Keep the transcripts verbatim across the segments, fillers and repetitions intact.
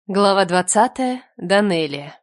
Глава двадцатая. Данелия.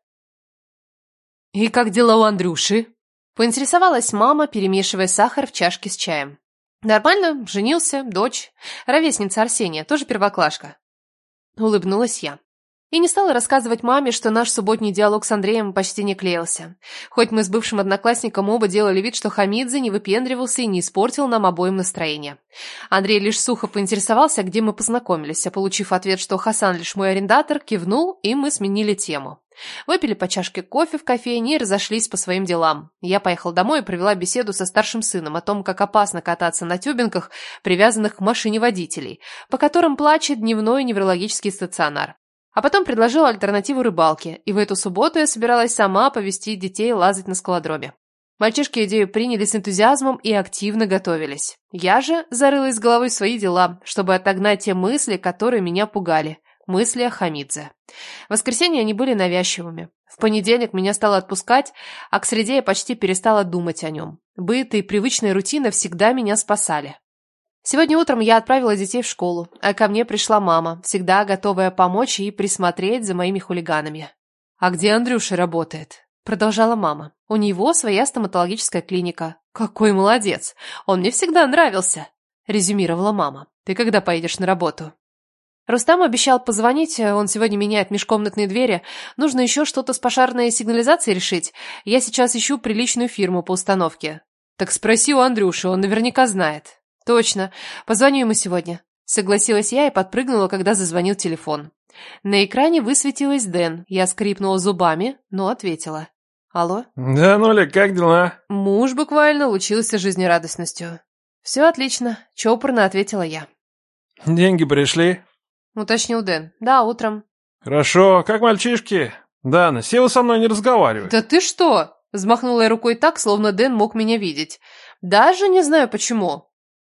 «И как дела у Андрюши?» — поинтересовалась мама, перемешивая сахар в чашке с чаем. «Нормально, женился, дочь, ровесница Арсения, тоже первоклашка». Улыбнулась я. И не стала рассказывать маме, что наш субботний диалог с Андреем почти не клеился. Хоть мы с бывшим одноклассником оба делали вид, что Хамидзе не выпендривался и не испортил нам обоим настроение. Андрей лишь сухо поинтересовался, где мы познакомились, а получив ответ, что Хасан лишь мой арендатор, кивнул, и мы сменили тему. Выпили по чашке кофе в кофейне и разошлись по своим делам. Я поехала домой и провела беседу со старшим сыном о том, как опасно кататься на тюбингах, привязанных к машине водителей, по которым плачет дневной неврологический стационар. А потом предложила альтернативу рыбалке, и в эту субботу я собиралась сама повести детей лазать на скалодроме. Мальчишки идею приняли с энтузиазмом и активно готовились. Я же зарылась с головой в свои дела, чтобы отогнать те мысли, которые меня пугали. Мысли о Хамидзе. В воскресенье они были навязчивыми. В понедельник меня стало отпускать, а к среде я почти перестала думать о нем. Быт и привычная рутина всегда меня спасали. Сегодня утром я отправила детей в школу, а ко мне пришла мама, всегда готовая помочь и присмотреть за моими хулиганами. «А где Андрюша работает?» — продолжала мама. «У него своя стоматологическая клиника». «Какой молодец! Он мне всегда нравился!» — резюмировала мама. «Ты когда поедешь на работу?» Рустам обещал позвонить, он сегодня меняет межкомнатные двери. Нужно еще что-то с пожарной сигнализацией решить. Я сейчас ищу приличную фирму по установке. «Так спроси у Андрюши, он наверняка знает». «Точно. Позвоню ему сегодня», — согласилась я и подпрыгнула, когда зазвонил телефон. На экране высветилась Дэн. Я скрипнула зубами, но ответила. «Алло?» «Да, Ноля, как дела?» Муж буквально лучился жизнерадостностью. «Все отлично», — чопорно ответила я. «Деньги пришли?» — уточнил Дэн. «Да, утром». «Хорошо. Как мальчишки?» «Дана, села со мной не разговаривай». «Да ты что?» — взмахнула я рукой так, словно Дэн мог меня видеть. «Даже не знаю, почему».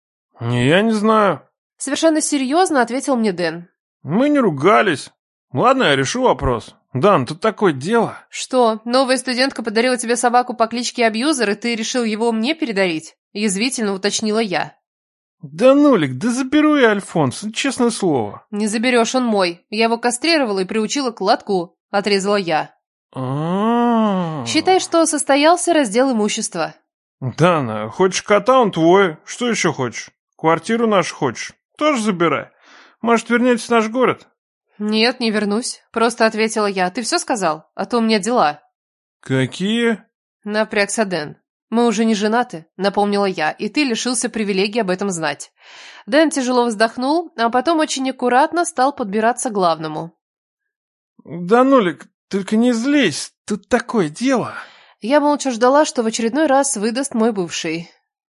«Не, я не знаю». Совершенно серьезно ответил мне Дэн. «Мы не ругались. Ладно, я решу вопрос. Дан, тут такое дело». «Что, новая студентка подарила тебе собаку по кличке Абьюзер, и ты решил его мне передарить?» — язвительно уточнила я. «Да, Нулик, да заберу я Альфонс, честное слово». «Не заберешь, он мой. Я его кастрировала и приучила к лотку», — отрезала я. А-а-а. «Считай, что состоялся раздел имущества». «Дана, хочешь кота, он твой. Что еще хочешь? Квартиру нашу хочешь? Тоже забирай. Может, вернетесь в наш город?» «Нет, не вернусь», — просто ответила я. «Ты все сказал? А то у меня дела». «Какие?» — напрягся Дэн. «Мы уже не женаты», — напомнила я, «и ты лишился привилегии об этом знать». Дэн тяжело вздохнул, а потом очень аккуратно стал подбираться к главному. «Да, Нулик, только не злись, тут такое дело». Я молча ждала, что в очередной раз выдаст мой бывший.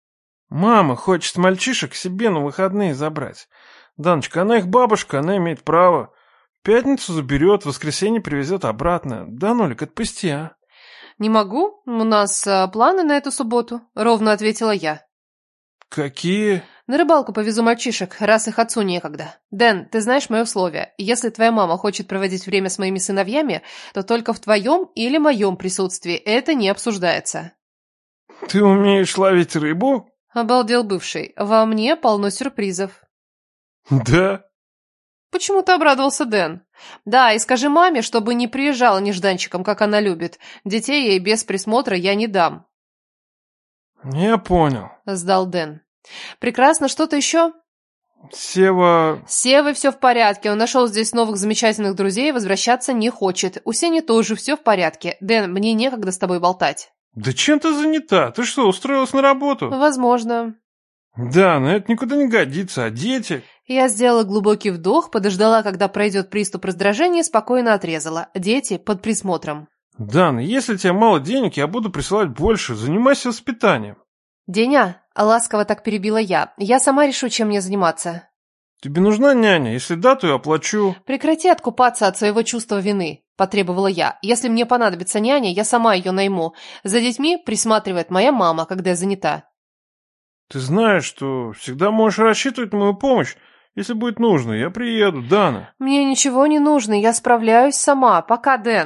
«Мама хочет мальчишек к себе на выходные забрать. Даночка, она их бабушка, она имеет право. В пятницу заберет, в воскресенье привезет обратно. Да, Нолик, отпусти, а?» «Не могу, у нас а, планы на эту субботу», — ровно ответила я. «Какие?» «На рыбалку повезу мальчишек, раз их отцу некогда. Дэн, ты знаешь мои условия. Если твоя мама хочет проводить время с моими сыновьями, то только в твоем или моем присутствии. Это не обсуждается». «Ты умеешь ловить рыбу?» — обалдел бывший. «Во мне полно сюрпризов». «Да». Почему-то обрадовался Дэн. «Да, и скажи маме, чтобы не приезжала нежданчиком, как она любит. Детей ей без присмотра я не дам». «Я понял». — сдал Дэн. «Прекрасно, что-то еще?» «Сева...» «С Севой все в порядке, он нашел здесь новых замечательных друзей и возвращаться не хочет. У Сени тоже все в порядке. Дэн, мне некогда с тобой болтать». «Да чем ты занята? Ты что, устроилась на работу?» «Возможно». «Да, но это никуда не годится, а дети...» Я сделала глубокий вдох, подождала, когда пройдет приступ раздражения, и спокойно отрезала. Дети под присмотром. «Дана, если тебе мало денег, я буду присылать больше. Занимайся воспитанием». «Деня», — ласково так перебила я, — «я сама решу, чем мне заниматься». «Тебе нужна няня? Если да, то я оплачу». «Прекрати откупаться от своего чувства вины», — потребовала я. «Если мне понадобится няня, я сама ее найму. За детьми присматривает моя мама, когда я занята». «Ты знаешь, что всегда можешь рассчитывать на мою помощь. Если будет нужно, я приеду, Дана». «Мне ничего не нужно, я справляюсь сама. Пока, Дэн».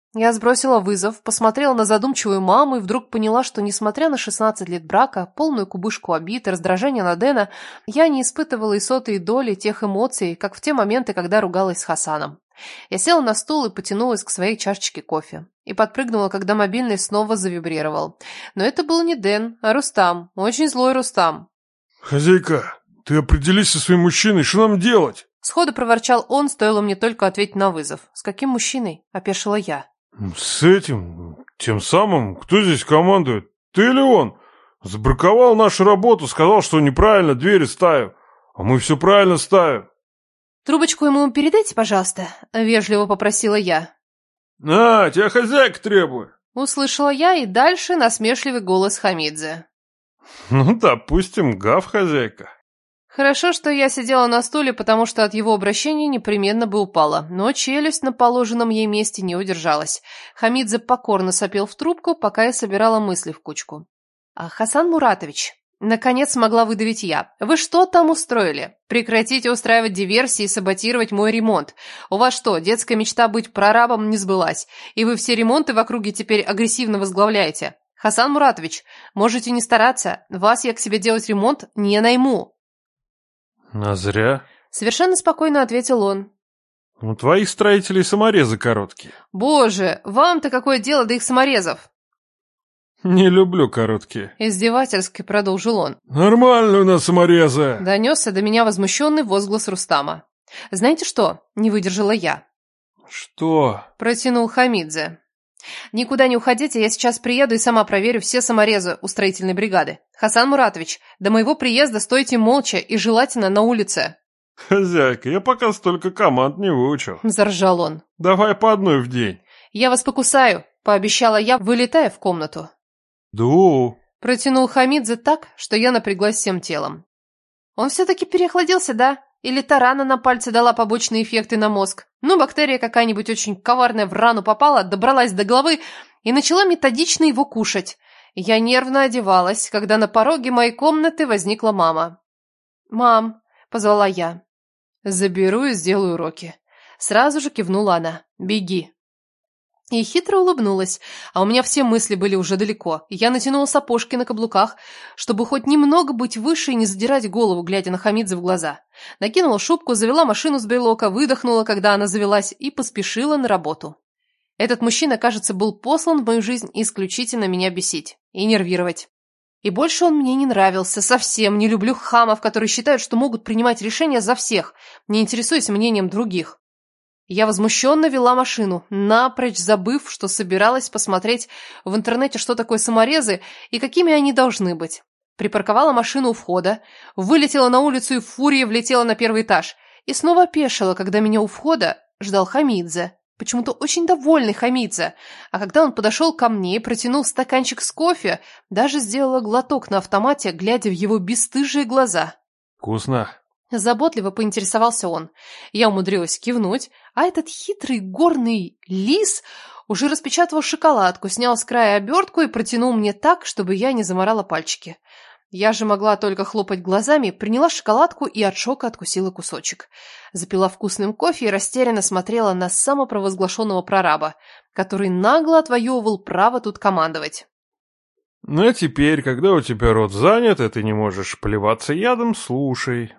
Я сбросила вызов, посмотрела на задумчивую маму и вдруг поняла, что, несмотря на шестнадцать лет брака, полную кубышку обид и раздражения на Дэна, я не испытывала и сотой доли тех эмоций, как в те моменты, когда ругалась с Хасаном. Я села на стул и потянулась к своей чашечке кофе. И подпрыгнула, когда мобильный снова завибрировал. Но это был не Дэн, а Рустам. Очень злой Рустам. «Хозяйка, ты определись со своим мужчиной, что нам делать?» Сходу проворчал он, стоило мне только ответить на вызов. «С каким мужчиной?» – опешила я. «С этим, тем самым, кто здесь командует? Ты или он? Забраковал нашу работу, сказал, что неправильно двери ставим, а мы все правильно ставим». «Трубочку ему передайте, пожалуйста», – вежливо попросила я. «А, тебя хозяйка требует». Услышала я, и дальше насмешливый голос Хамидзе. «Ну, допустим, гав, хозяйка». Хорошо, что я сидела на стуле, потому что от его обращения непременно бы упала, но челюсть на положенном ей месте не удержалась. Хамидзе покорно сопел в трубку, пока я собирала мысли в кучку. «А, Хасан Муратович», наконец смогла выдавить я, «вы что там устроили? Прекратите устраивать диверсии и саботировать мой ремонт. У вас что, детская мечта быть прорабом не сбылась, и вы все ремонты в округе теперь агрессивно возглавляете? Хасан Муратович, можете не стараться, вас я к себе делать ремонт не найму». «А зря», — совершенно спокойно ответил он. «У твоих строителей саморезы короткие». «Боже, вам-то какое дело до их саморезов?» «Не люблю короткие», — издевательски продолжил он. «Нормально у нас саморезы». Донесся до меня возмущенный возглас Рустама. «Знаете что?» — не выдержала я. «Что?» — протянул Хамидзе. «Никуда не уходите, я сейчас приеду и сама проверю все саморезы у строительной бригады. Хасан Муратович, до моего приезда стойте молча и желательно на улице». «Хозяйка, я пока столько команд не выучил». — заржал он. «Давай по одной в день». «Я вас покусаю», — пообещала я, вылетая в комнату. «Ду». — протянул Хамидзе так, что я напряглась всем телом. «Он все-таки переохладился, да? Или та рана на пальце дала побочные эффекты на мозг? Ну, бактерия какая-нибудь очень коварная в рану попала, добралась до головы и начала методично его кушать. Я нервно одевалась, когда на пороге моей комнаты возникла мама. «Мам», — позвала я. «Заберу и сделаю уроки». Сразу же кивнула она. «Беги». И хитро улыбнулась, а у меня все мысли были уже далеко. Я натянула сапожки на каблуках, чтобы хоть немного быть выше и не задирать голову, глядя на Хамидзе в глаза. Накинула шубку, завела машину с брелока, выдохнула, когда она завелась, и поспешила на работу. Этот мужчина, кажется, был послан в мою жизнь исключительно меня бесить и нервировать. И больше он мне не нравился, совсем не люблю хамов, которые считают, что могут принимать решения за всех, не интересуясь мнением других. Я возмущенно вела машину, напрочь забыв, что собиралась посмотреть в интернете, что такое саморезы и какими они должны быть. Припарковала машину у входа, вылетела на улицу и в фурии влетела на первый этаж. И снова опешила, когда меня у входа ждал Хамидзе. Почему-то очень довольный Хамидзе. А когда он подошел ко мне и протянул стаканчик с кофе, даже сделала глоток на автомате, глядя в его бесстыжие глаза. «Вкусно». Заботливо поинтересовался он. Я умудрилась кивнуть, а этот хитрый горный лис уже распечатал шоколадку, снял с края обертку и протянул мне так, чтобы я не заморала пальчики. Я же могла только хлопать глазами, приняла шоколадку и от шока откусила кусочек. Запила вкусным кофе и растерянно смотрела на самопровозглашенного прораба, который нагло отвоевывал право тут командовать. «Ну а теперь, когда у тебя рот занят, и ты не можешь плеваться ядом, слушай».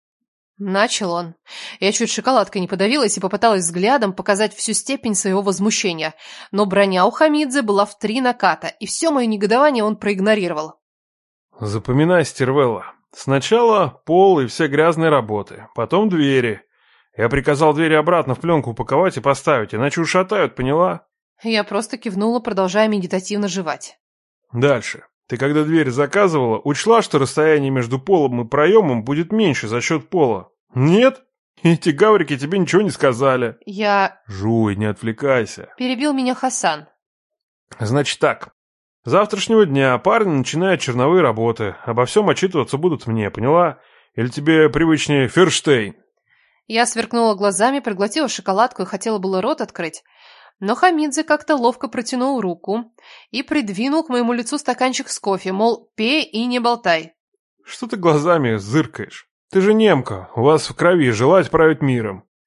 Начал он. Я чуть шоколадкой не подавилась и попыталась взглядом показать всю степень своего возмущения, но броня у Хамидзе была в три наката, и все мое негодование он проигнорировал. «Запоминай, стервелла. Сначала пол и все грязные работы, потом двери. Я приказал двери обратно в пленку упаковать и поставить, иначе ушатают, поняла?» Я просто кивнула, продолжая медитативно жевать. «Дальше. Ты, когда дверь заказывала, учла, что расстояние между полом и проемом будет меньше за счет пола? Нет? Эти гаврики тебе ничего не сказали». Я... «Жуй, не отвлекайся». Перебил меня Хасан. «Значит так. С завтрашнего дня парни начинают черновые работы. Обо всем отчитываться будут мне, поняла? Или тебе привычнее Ферштейн?» Я сверкнула глазами, проглотила шоколадку и хотела было рот открыть. Но Хамидзе как-то ловко протянул руку и придвинул к моему лицу стаканчик с кофе, мол, пей и не болтай. «Что ты глазами зыркаешь? Ты же немка, у вас в крови желать править миром».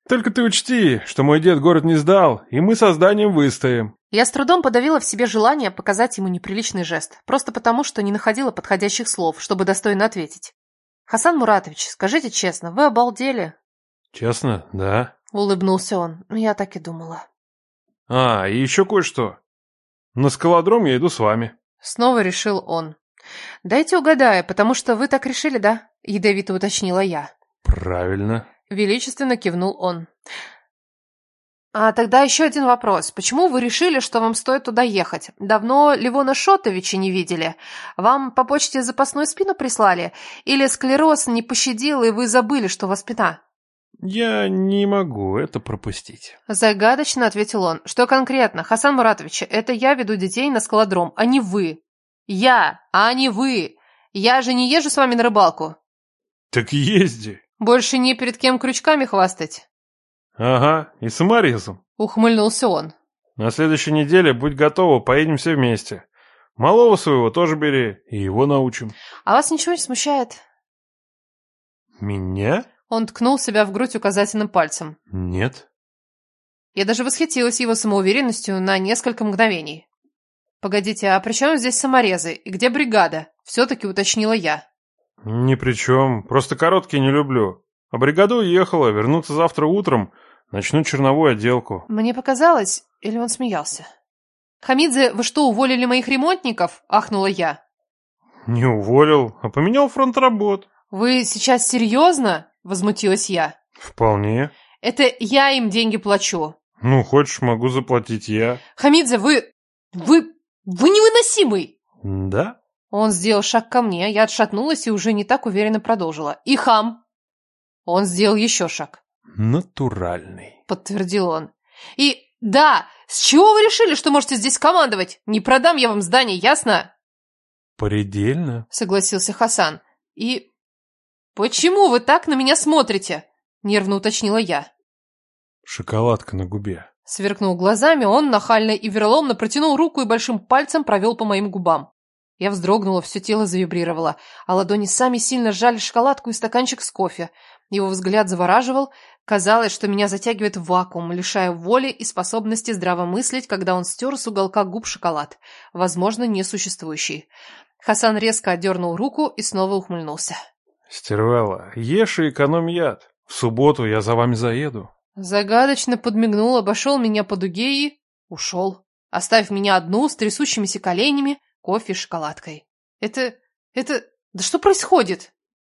Только ты учти, что мой дед город не сдал, и мы со зданием выстоим. Я с трудом подавила в себе желание показать ему неприличный жест, просто потому, что не находила подходящих слов, чтобы достойно ответить. «Хасан Муратович, скажите честно, вы обалдели?» Честно, да. Улыбнулся он. Я так и думала. А, и еще кое-что. На скалодром я иду с вами. Снова решил он. «Дайте угадаю, потому что вы так решили, да?» Ядовито уточнила я. Правильно. Величественно кивнул он. «А тогда еще один вопрос. Почему вы решили, что вам стоит туда ехать? Давно Левона Шотовича не видели? Вам по почте запасную спину прислали? Или склероз не пощадил, и вы забыли, что у вас спина?» Я не могу это пропустить. Загадочно ответил он. «Что конкретно, Хасан Муратович, это я веду детей на скалодром, а не вы. Я, а не вы. Я же не езжу с вами на рыбалку». Так езди. «Больше не перед кем крючками хвастать?» Ага, и саморезом. Ухмыльнулся он. На следующей неделе будь готова, поедем все вместе. Малого своего тоже бери, и его научим. «А вас ничего не смущает?» Меня? Он ткнул себя в грудь указательным пальцем. Нет. Я даже восхитилась его самоуверенностью на несколько мгновений. «Погодите, а при чем здесь саморезы? И где бригада?» Все-таки уточнила я. Ни при чем, просто короткие не люблю. А бригаду уехала, вернуться завтра утром, начну черновую отделку. Мне показалось, или он смеялся? «Хамидзе, вы что, уволили моих ремонтников?» Ахнула я. Не уволил, а поменял фронт работ. «Вы сейчас серьезно?» Возмутилась я. Вполне. «Это я им деньги плачу». Ну, хочешь, могу заплатить я. «Хамидзе, вы... вы... вы невыносимый!» Да? Он сделал шаг ко мне, я отшатнулась и уже не так уверенно продолжила. «И хам!» Он сделал еще шаг. Натуральный. Подтвердил он. «И да, с чего вы решили, что можете здесь командовать? Не продам я вам здание, ясно?» Предельно. Согласился Хасан. «И почему вы так на меня смотрите?» Нервно уточнила я. Шоколадка на губе. Сверкнул глазами, он нахально и вероломно протянул руку и большим пальцем провел по моим губам. Я вздрогнула, все тело завибрировало, а ладони сами сильно сжали шоколадку и стаканчик с кофе. Его взгляд завораживал. Казалось, что меня затягивает в вакуум, лишая воли и способности здраво мыслить, когда он стер с уголка губ шоколад, возможно, несуществующий. Хасан резко отдернул руку и снова ухмыльнулся. Стервелла, ешь и экономь яд. В субботу я за вами заеду. Загадочно подмигнул, обошел меня по дуге и ушел, оставив меня одну с трясущимися коленями, кофе и шоколадкой. Это... это... да что происходит?